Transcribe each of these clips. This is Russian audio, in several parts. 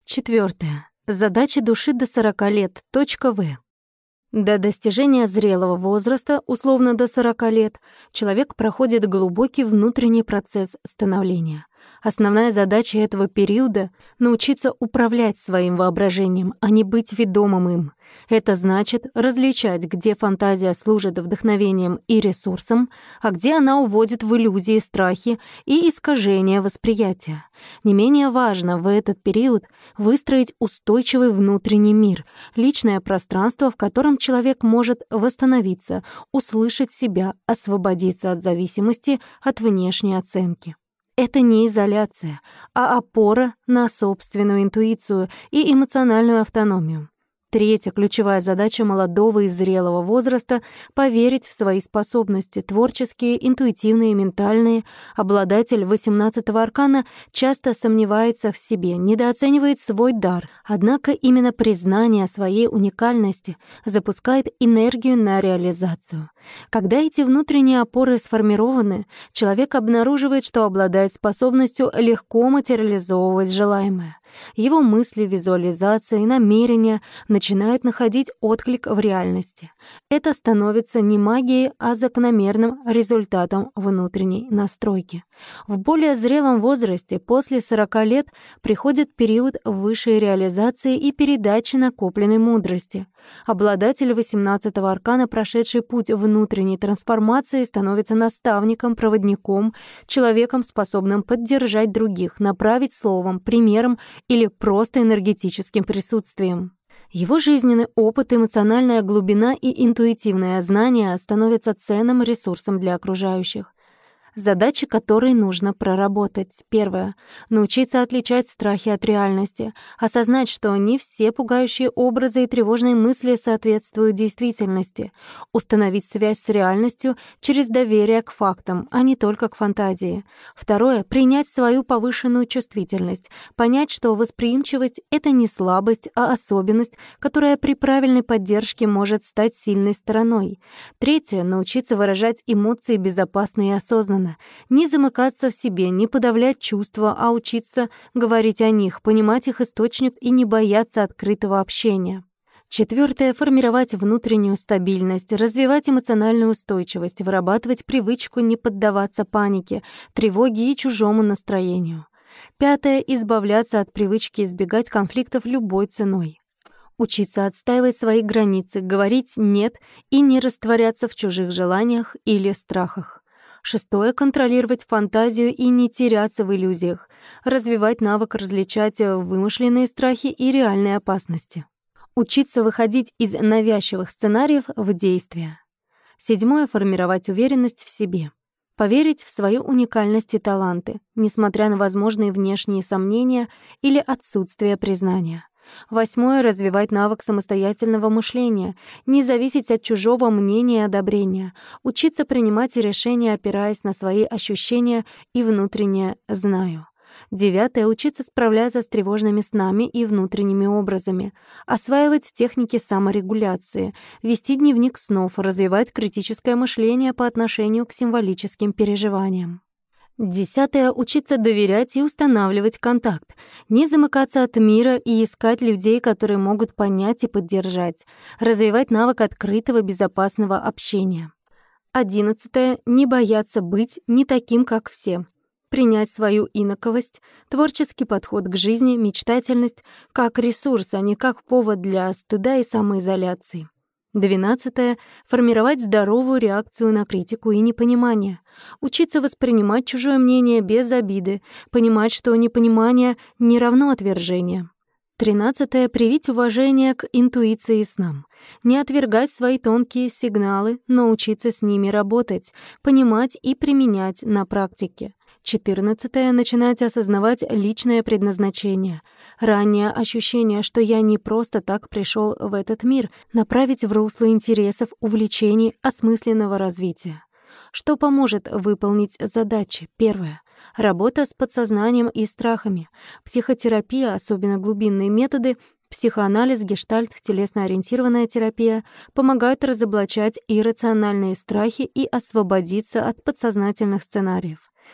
Четвертое. Задачи души до 40 лет. В. До достижения зрелого возраста, условно до 40 лет, человек проходит глубокий внутренний процесс становления. Основная задача этого периода — научиться управлять своим воображением, а не быть ведомым им. Это значит различать, где фантазия служит вдохновением и ресурсом, а где она уводит в иллюзии, страхи и искажения восприятия. Не менее важно в этот период выстроить устойчивый внутренний мир, личное пространство, в котором человек может восстановиться, услышать себя, освободиться от зависимости от внешней оценки. Это не изоляция, а опора на собственную интуицию и эмоциональную автономию. Третья ключевая задача молодого и зрелого возраста — поверить в свои способности, творческие, интуитивные, ментальные. Обладатель 18-го аркана часто сомневается в себе, недооценивает свой дар. Однако именно признание своей уникальности запускает энергию на реализацию. Когда эти внутренние опоры сформированы, человек обнаруживает, что обладает способностью легко материализовывать желаемое. Его мысли, визуализация и намерения начинают находить отклик в реальности. Это становится не магией, а закономерным результатом внутренней настройки. В более зрелом возрасте, после 40 лет, приходит период высшей реализации и передачи накопленной мудрости. Обладатель 18-го аркана, прошедший путь внутренней трансформации, становится наставником, проводником, человеком, способным поддержать других, направить словом, примером или просто энергетическим присутствием. Его жизненный опыт, эмоциональная глубина и интуитивное знание становятся ценным ресурсом для окружающих. Задачи, которые нужно проработать. Первое. Научиться отличать страхи от реальности. Осознать, что не все пугающие образы и тревожные мысли соответствуют действительности. Установить связь с реальностью через доверие к фактам, а не только к фантазии. Второе. Принять свою повышенную чувствительность. Понять, что восприимчивость — это не слабость, а особенность, которая при правильной поддержке может стать сильной стороной. Третье. Научиться выражать эмоции безопасно и осознанно. Не замыкаться в себе, не подавлять чувства, а учиться говорить о них, понимать их источник и не бояться открытого общения. Четвертое. Формировать внутреннюю стабильность, развивать эмоциональную устойчивость, вырабатывать привычку не поддаваться панике, тревоге и чужому настроению. Пятое. Избавляться от привычки избегать конфликтов любой ценой. Учиться отстаивать свои границы, говорить «нет» и не растворяться в чужих желаниях или страхах. Шестое. Контролировать фантазию и не теряться в иллюзиях. Развивать навык различать вымышленные страхи и реальные опасности. Учиться выходить из навязчивых сценариев в действие. Седьмое. Формировать уверенность в себе. Поверить в свою уникальность и таланты, несмотря на возможные внешние сомнения или отсутствие признания. Восьмое. Развивать навык самостоятельного мышления, не зависеть от чужого мнения и одобрения, учиться принимать решения, опираясь на свои ощущения и внутреннее «знаю». Девятое. Учиться справляться с тревожными снами и внутренними образами, осваивать техники саморегуляции, вести дневник снов, развивать критическое мышление по отношению к символическим переживаниям. Десятое. Учиться доверять и устанавливать контакт. Не замыкаться от мира и искать людей, которые могут понять и поддержать. Развивать навык открытого, безопасного общения. 11. Не бояться быть не таким, как все. Принять свою инаковость, творческий подход к жизни, мечтательность как ресурс, а не как повод для стыда и самоизоляции. 12. Формировать здоровую реакцию на критику и непонимание. Учиться воспринимать чужое мнение без обиды, понимать, что непонимание не равно отвержению. 13. Привить уважение к интуиции и снам. Не отвергать свои тонкие сигналы, но учиться с ними работать, понимать и применять на практике. 14. Начинать осознавать личное предназначение. Раннее ощущение, что я не просто так пришел в этот мир, направить в русло интересов, увлечений, осмысленного развития. Что поможет выполнить задачи? Первое. Работа с подсознанием и страхами. Психотерапия, особенно глубинные методы, психоанализ, гештальт, телесно-ориентированная терапия помогают разоблачать иррациональные страхи и освободиться от подсознательных сценариев.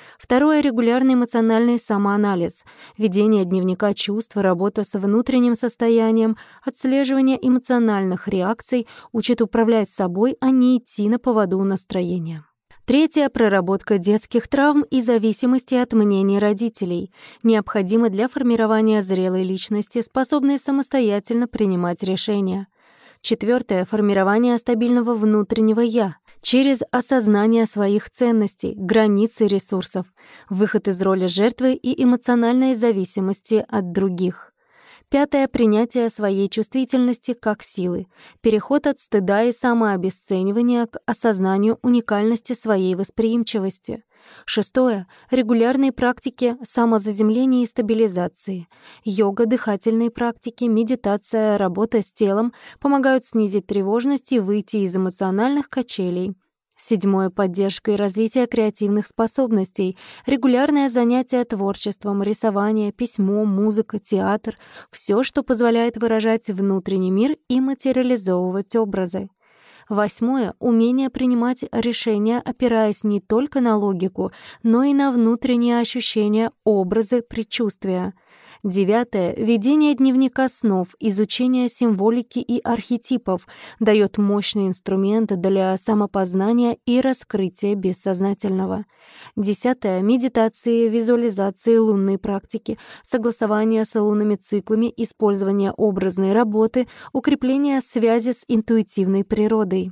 Второе — регулярный эмоциональный самоанализ, ведение дневника чувств, работа с внутренним состоянием, отслеживание эмоциональных реакций учит управлять собой, а не идти на поводу у настроения. Третье — проработка детских травм и зависимости от мнений родителей, необходимо для формирования зрелой личности, способной самостоятельно принимать решения. Четвертое — формирование стабильного внутреннего «я» через осознание своих ценностей, границ и ресурсов, выход из роли жертвы и эмоциональной зависимости от других. Пятое — принятие своей чувствительности как силы, переход от стыда и самообесценивания к осознанию уникальности своей восприимчивости. Шестое — регулярные практики самозаземления и стабилизации. Йога, дыхательные практики, медитация, работа с телом помогают снизить тревожность и выйти из эмоциональных качелей. Седьмое — поддержка и развитие креативных способностей, регулярное занятие творчеством, рисование, письмо, музыка, театр — все, что позволяет выражать внутренний мир и материализовывать образы. Восьмое — умение принимать решения, опираясь не только на логику, но и на внутренние ощущения, образы, предчувствия. Девятое — ведение дневника снов, изучение символики и архетипов дает мощный инструмент для самопознания и раскрытия бессознательного. Десятое — медитации, визуализации, лунные практики, согласование с лунными циклами, использование образной работы, укрепление связи с интуитивной природой.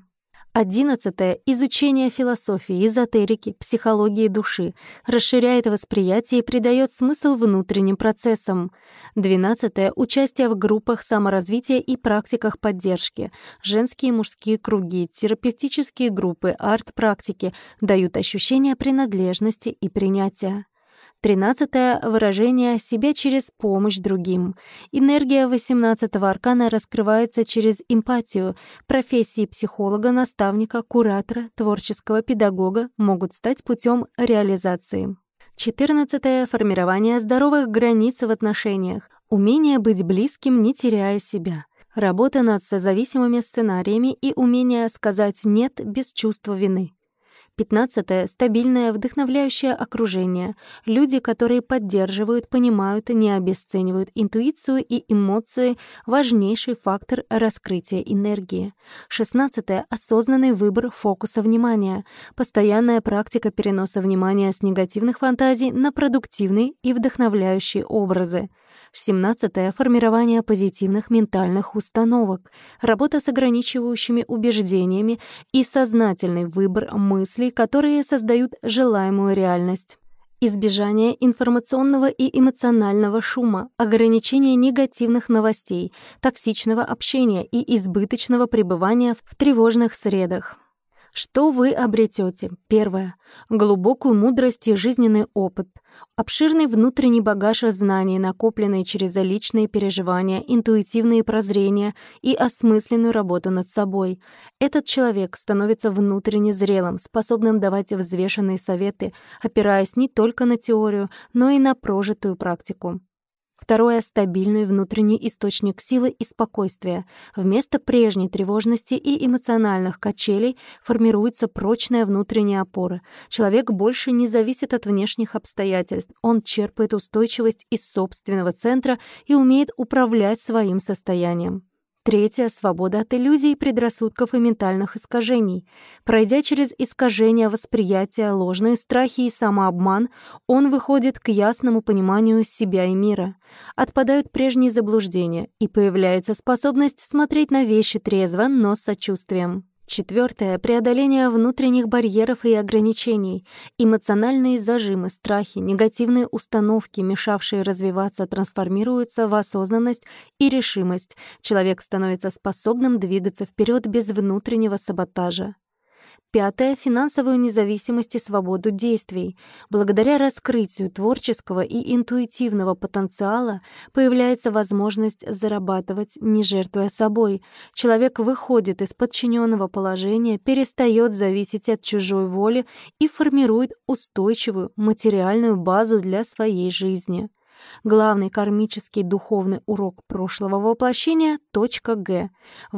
11. Изучение философии, эзотерики, психологии души расширяет восприятие и придает смысл внутренним процессам. 12. Участие в группах саморазвития и практиках поддержки. Женские и мужские круги, терапевтические группы, арт-практики дают ощущение принадлежности и принятия. 13. Выражение себя через помощь другим. Энергия 18-го аркана раскрывается через эмпатию. Профессии психолога, наставника, куратора, творческого педагога могут стать путем реализации. 14. Формирование здоровых границ в отношениях. Умение быть близким, не теряя себя. Работа над созависимыми сценариями и умение сказать «нет» без чувства вины. 15. Стабильное, вдохновляющее окружение. Люди, которые поддерживают, понимают и не обесценивают интуицию и эмоции — важнейший фактор раскрытия энергии. 16. Осознанный выбор фокуса внимания. Постоянная практика переноса внимания с негативных фантазий на продуктивные и вдохновляющие образы. 17. Формирование позитивных ментальных установок, работа с ограничивающими убеждениями и сознательный выбор мыслей, которые создают желаемую реальность. Избежание информационного и эмоционального шума, ограничение негативных новостей, токсичного общения и избыточного пребывания в тревожных средах. Что вы обретете? Первое. Глубокую мудрость и жизненный опыт. Обширный внутренний багаж знаний, накопленный через личные переживания, интуитивные прозрения и осмысленную работу над собой. Этот человек становится внутренне зрелым, способным давать взвешенные советы, опираясь не только на теорию, но и на прожитую практику. Второе — стабильный внутренний источник силы и спокойствия. Вместо прежней тревожности и эмоциональных качелей формируется прочная внутренняя опора. Человек больше не зависит от внешних обстоятельств. Он черпает устойчивость из собственного центра и умеет управлять своим состоянием. Третье — свобода от иллюзий, предрассудков и ментальных искажений. Пройдя через искажения восприятия, ложные страхи и самообман, он выходит к ясному пониманию себя и мира. Отпадают прежние заблуждения, и появляется способность смотреть на вещи трезво, но с сочувствием. Четвертое — преодоление внутренних барьеров и ограничений. Эмоциональные зажимы, страхи, негативные установки, мешавшие развиваться, трансформируются в осознанность и решимость. Человек становится способным двигаться вперед без внутреннего саботажа. Пятое — финансовую независимость и свободу действий. Благодаря раскрытию творческого и интуитивного потенциала появляется возможность зарабатывать, не жертвуя собой. Человек выходит из подчиненного положения, перестает зависеть от чужой воли и формирует устойчивую материальную базу для своей жизни. Главный кармический духовный урок прошлого воплощения — точка Г.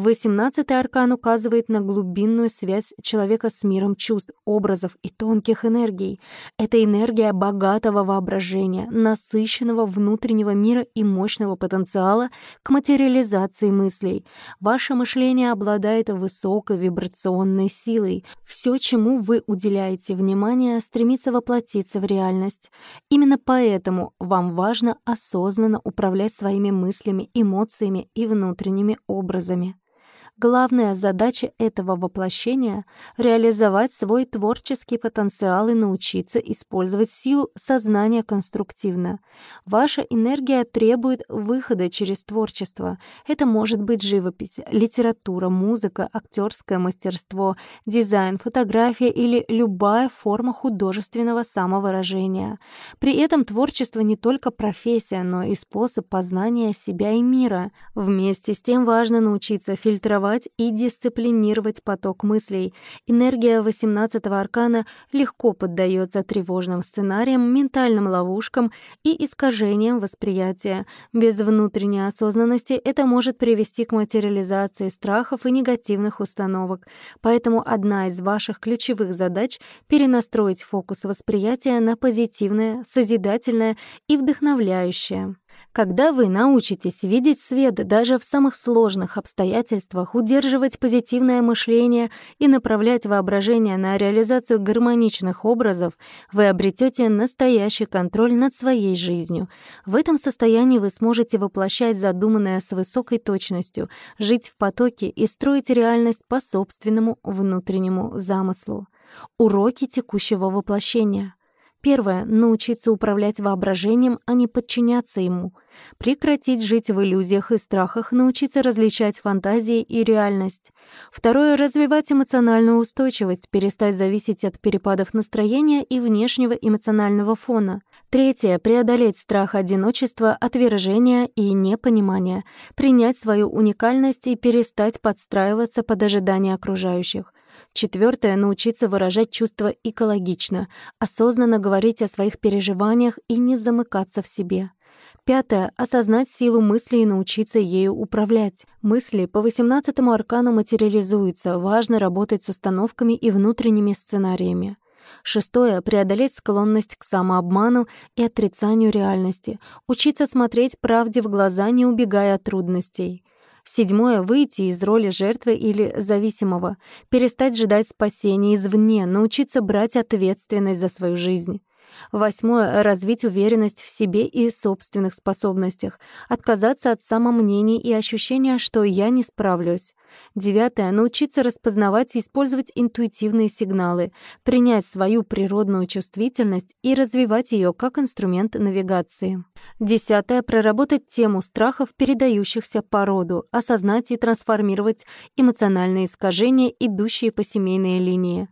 18-й аркан указывает на глубинную связь человека с миром чувств, образов и тонких энергий. Это энергия богатого воображения, насыщенного внутреннего мира и мощного потенциала к материализации мыслей. Ваше мышление обладает высокой вибрационной силой. Все, чему вы уделяете внимание, стремится воплотиться в реальность. Именно поэтому вам важно осознанно управлять своими мыслями, эмоциями и внутренними образами. Главная задача этого воплощения — реализовать свой творческий потенциал и научиться использовать силу сознания конструктивно. Ваша энергия требует выхода через творчество. Это может быть живопись, литература, музыка, актерское мастерство, дизайн, фотография или любая форма художественного самовыражения. При этом творчество не только профессия, но и способ познания себя и мира. Вместе с тем важно научиться фильтровать и дисциплинировать поток мыслей. Энергия 18-го аркана легко поддается тревожным сценариям, ментальным ловушкам и искажениям восприятия. Без внутренней осознанности это может привести к материализации страхов и негативных установок. Поэтому одна из ваших ключевых задач — перенастроить фокус восприятия на позитивное, созидательное и вдохновляющее. Когда вы научитесь видеть свет даже в самых сложных обстоятельствах, удерживать позитивное мышление и направлять воображение на реализацию гармоничных образов, вы обретете настоящий контроль над своей жизнью. В этом состоянии вы сможете воплощать задуманное с высокой точностью, жить в потоке и строить реальность по собственному внутреннему замыслу. Уроки текущего воплощения. Первое — научиться управлять воображением, а не подчиняться ему. Прекратить жить в иллюзиях и страхах, научиться различать фантазии и реальность. Второе — развивать эмоциональную устойчивость, перестать зависеть от перепадов настроения и внешнего эмоционального фона. Третье — преодолеть страх одиночества, отвержения и непонимания, принять свою уникальность и перестать подстраиваться под ожидания окружающих. Четвертое — научиться выражать чувства экологично, осознанно говорить о своих переживаниях и не замыкаться в себе. Пятое — осознать силу мысли и научиться ею управлять. Мысли по 18-му аркану материализуются, важно работать с установками и внутренними сценариями. Шестое — преодолеть склонность к самообману и отрицанию реальности, учиться смотреть правде в глаза, не убегая от трудностей. Седьмое — выйти из роли жертвы или зависимого, перестать ждать спасения извне, научиться брать ответственность за свою жизнь. Восьмое — развить уверенность в себе и собственных способностях, отказаться от самомнений и ощущения, что я не справлюсь. Девятое — научиться распознавать и использовать интуитивные сигналы, принять свою природную чувствительность и развивать ее как инструмент навигации. Десятое — проработать тему страхов, передающихся по роду, осознать и трансформировать эмоциональные искажения, идущие по семейной линии.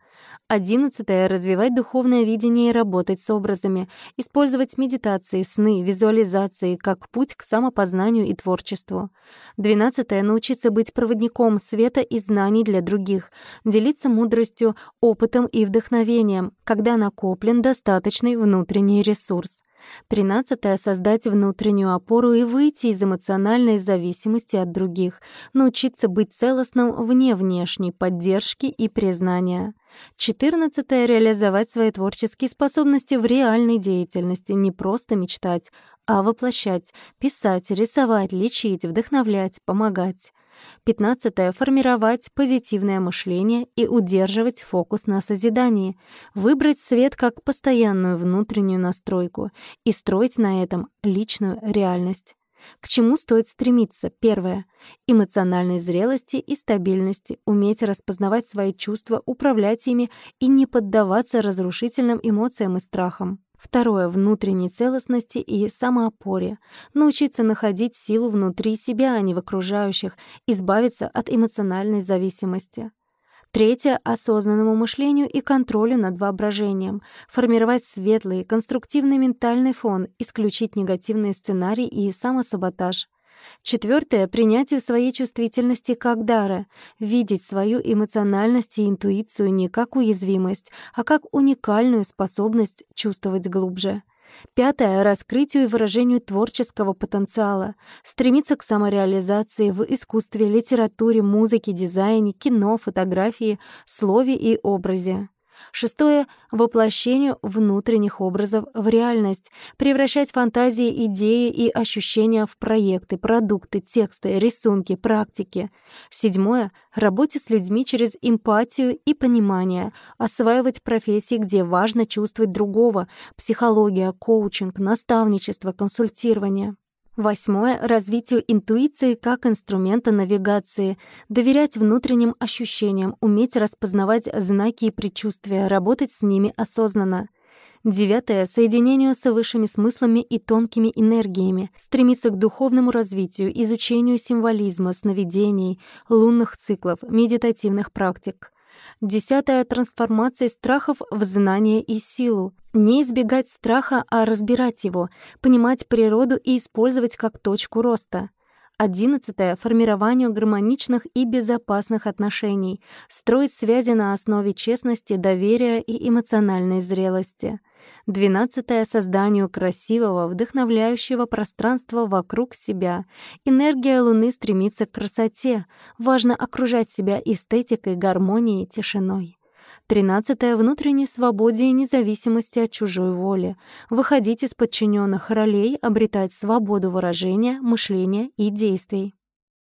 11. Развивать духовное видение и работать с образами, использовать медитации, сны, визуализации как путь к самопознанию и творчеству. 12. Научиться быть проводником света и знаний для других, делиться мудростью, опытом и вдохновением, когда накоплен достаточный внутренний ресурс. 13. Создать внутреннюю опору и выйти из эмоциональной зависимости от других, научиться быть целостным вне внешней поддержки и признания. 14. Реализовать свои творческие способности в реальной деятельности, не просто мечтать, а воплощать, писать, рисовать, лечить, вдохновлять, помогать. 15. Формировать позитивное мышление и удерживать фокус на созидании, выбрать свет как постоянную внутреннюю настройку и строить на этом личную реальность. К чему стоит стремиться? Первое. Эмоциональной зрелости и стабильности, уметь распознавать свои чувства, управлять ими и не поддаваться разрушительным эмоциям и страхам. Второе. Внутренней целостности и самоопоре. Научиться находить силу внутри себя, а не в окружающих, избавиться от эмоциональной зависимости. Третье — осознанному мышлению и контролю над воображением, формировать светлый, конструктивный ментальный фон, исключить негативные сценарии и самосаботаж. Четвертое — принятию своей чувствительности как дара, видеть свою эмоциональность и интуицию не как уязвимость, а как уникальную способность чувствовать глубже. Пятое — раскрытию и выражению творческого потенциала. Стремиться к самореализации в искусстве, литературе, музыке, дизайне, кино, фотографии, слове и образе. Шестое — воплощению внутренних образов в реальность, превращать фантазии, идеи и ощущения в проекты, продукты, тексты, рисунки, практики. Седьмое — работе с людьми через эмпатию и понимание, осваивать профессии, где важно чувствовать другого, психология, коучинг, наставничество, консультирование. Восьмое — развитию интуиции как инструмента навигации, доверять внутренним ощущениям, уметь распознавать знаки и предчувствия, работать с ними осознанно. Девятое — соединению с высшими смыслами и тонкими энергиями, стремиться к духовному развитию, изучению символизма, сновидений, лунных циклов, медитативных практик. Десятое — трансформация страхов в знание и силу. Не избегать страха, а разбирать его, понимать природу и использовать как точку роста. 11. Формированию гармоничных и безопасных отношений, строить связи на основе честности, доверия и эмоциональной зрелости. 12. Созданию красивого, вдохновляющего пространства вокруг себя. Энергия Луны стремится к красоте. Важно окружать себя эстетикой, гармонией, тишиной. 13. Внутренней свободе и независимости от чужой воли. Выходить из подчиненных ролей, обретать свободу выражения, мышления и действий.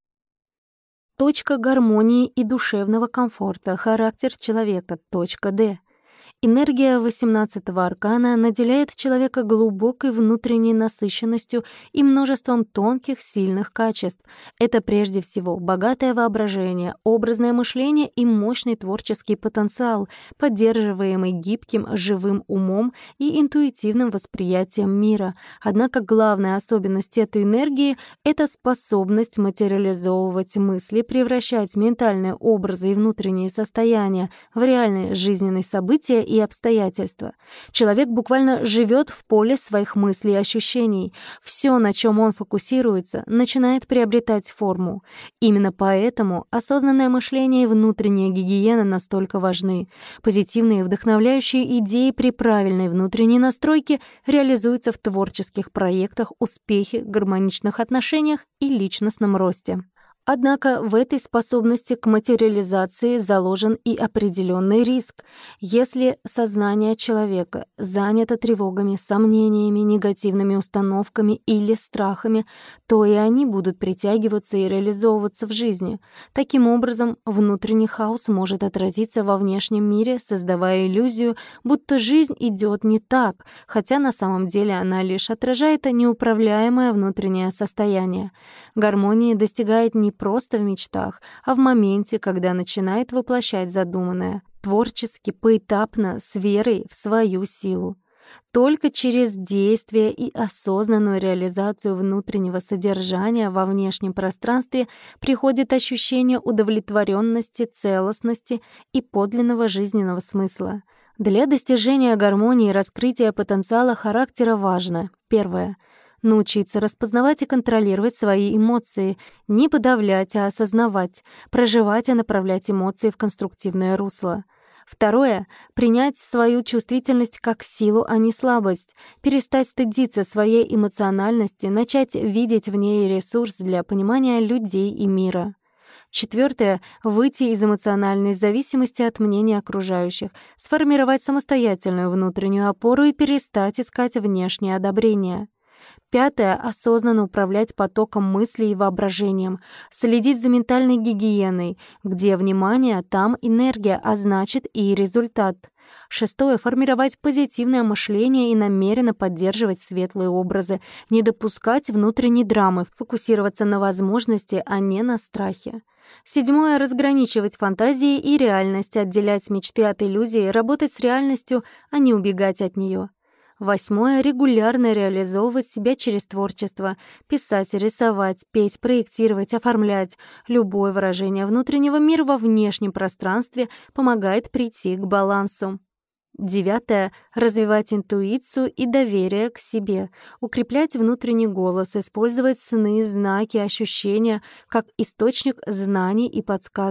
Точка гармонии и душевного комфорта. Характер человека. Точка Д. Энергия 18-го аркана наделяет человека глубокой внутренней насыщенностью и множеством тонких, сильных качеств. Это прежде всего богатое воображение, образное мышление и мощный творческий потенциал, поддерживаемый гибким, живым умом и интуитивным восприятием мира. Однако главная особенность этой энергии — это способность материализовывать мысли, превращать ментальные образы и внутренние состояния в реальные жизненные события и обстоятельства. Человек буквально живет в поле своих мыслей и ощущений. Все, на чем он фокусируется, начинает приобретать форму. Именно поэтому осознанное мышление и внутренняя гигиена настолько важны. Позитивные вдохновляющие идеи при правильной внутренней настройке реализуются в творческих проектах, успехе, гармоничных отношениях и личностном росте. Однако в этой способности к материализации заложен и определенный риск. Если сознание человека занято тревогами, сомнениями, негативными установками или страхами, то и они будут притягиваться и реализовываться в жизни. Таким образом, внутренний хаос может отразиться во внешнем мире, создавая иллюзию, будто жизнь идет не так, хотя на самом деле она лишь отражает неуправляемое внутреннее состояние. Гармонии достигает не просто в мечтах, а в моменте, когда начинает воплощать задуманное, творчески, поэтапно, с верой в свою силу. Только через действие и осознанную реализацию внутреннего содержания во внешнем пространстве приходит ощущение удовлетворенности, целостности и подлинного жизненного смысла. Для достижения гармонии и раскрытия потенциала характера важно: первое — научиться распознавать и контролировать свои эмоции, не подавлять, а осознавать, проживать и направлять эмоции в конструктивное русло. Второе — принять свою чувствительность как силу, а не слабость, перестать стыдиться своей эмоциональности, начать видеть в ней ресурс для понимания людей и мира. Четвертое — выйти из эмоциональной зависимости от мнений окружающих, сформировать самостоятельную внутреннюю опору и перестать искать внешнее одобрение. Пятое — осознанно управлять потоком мыслей и воображением, следить за ментальной гигиеной. Где внимание, там энергия, а значит и результат. Шестое — формировать позитивное мышление и намеренно поддерживать светлые образы, не допускать внутренней драмы, фокусироваться на возможности, а не на страхе. Седьмое — разграничивать фантазии и реальность, отделять мечты от иллюзий, работать с реальностью, а не убегать от нее. Восьмое — регулярно реализовывать себя через творчество, писать, рисовать, петь, проектировать, оформлять. Любое выражение внутреннего мира во внешнем пространстве помогает прийти к балансу. Девятое — развивать интуицию и доверие к себе, укреплять внутренний голос, использовать сны, знаки, ощущения как источник знаний и подсказок.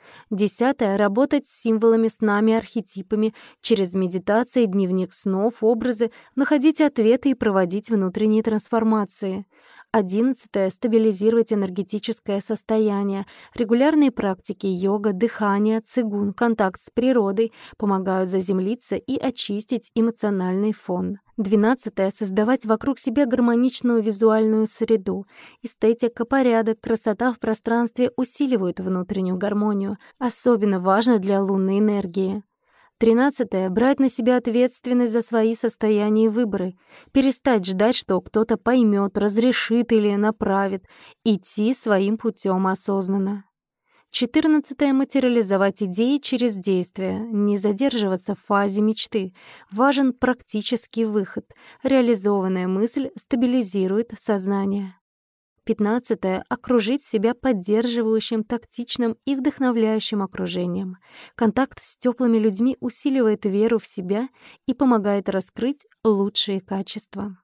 10. Работать с символами, снами, архетипами через медитации, дневник снов, образы, находить ответы и проводить внутренние трансформации. 11. Стабилизировать энергетическое состояние. Регулярные практики йога, дыхание, цигун, контакт с природой помогают заземлиться и очистить эмоциональный фон. 12. Создавать вокруг себя гармоничную визуальную среду. Эстетика, порядок, красота в пространстве усиливают внутреннюю гармонию. Особенно важно для лунной энергии. 13. Брать на себя ответственность за свои состояния и выборы. Перестать ждать, что кто-то поймет, разрешит или направит. Идти своим путем осознанно. 14. Материализовать идеи через действие. Не задерживаться в фазе мечты. Важен практический выход. Реализованная мысль стабилизирует сознание. 15. Окружить себя поддерживающим, тактичным и вдохновляющим окружением. Контакт с теплыми людьми усиливает веру в себя и помогает раскрыть лучшие качества.